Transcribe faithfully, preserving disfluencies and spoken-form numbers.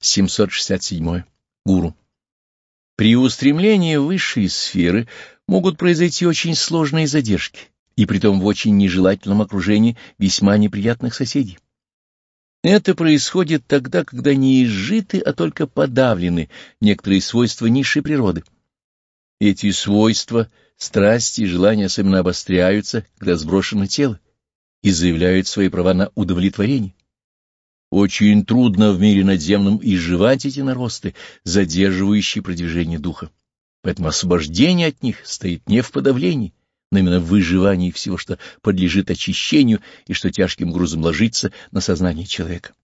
семьсот шестьдесят седьмое. Гуру. При устремлении в высшие сферы могут произойти очень сложные задержки, и притом в очень нежелательном окружении весьма неприятных соседей. Это происходит тогда, когда не изжиты, а только подавлены некоторые свойства низшей природы. Эти свойства, страсти и желания особенно обостряются, когда сброшено тело, и заявляют свои права на удовлетворение. Очень трудно в мире надземном изживать эти наросты, задерживающие продвижение духа. Поэтому освобождение от них стоит не в подавлении, но именно в выживании всего, что подлежит очищению и что тяжким грузом ложится на сознание человека.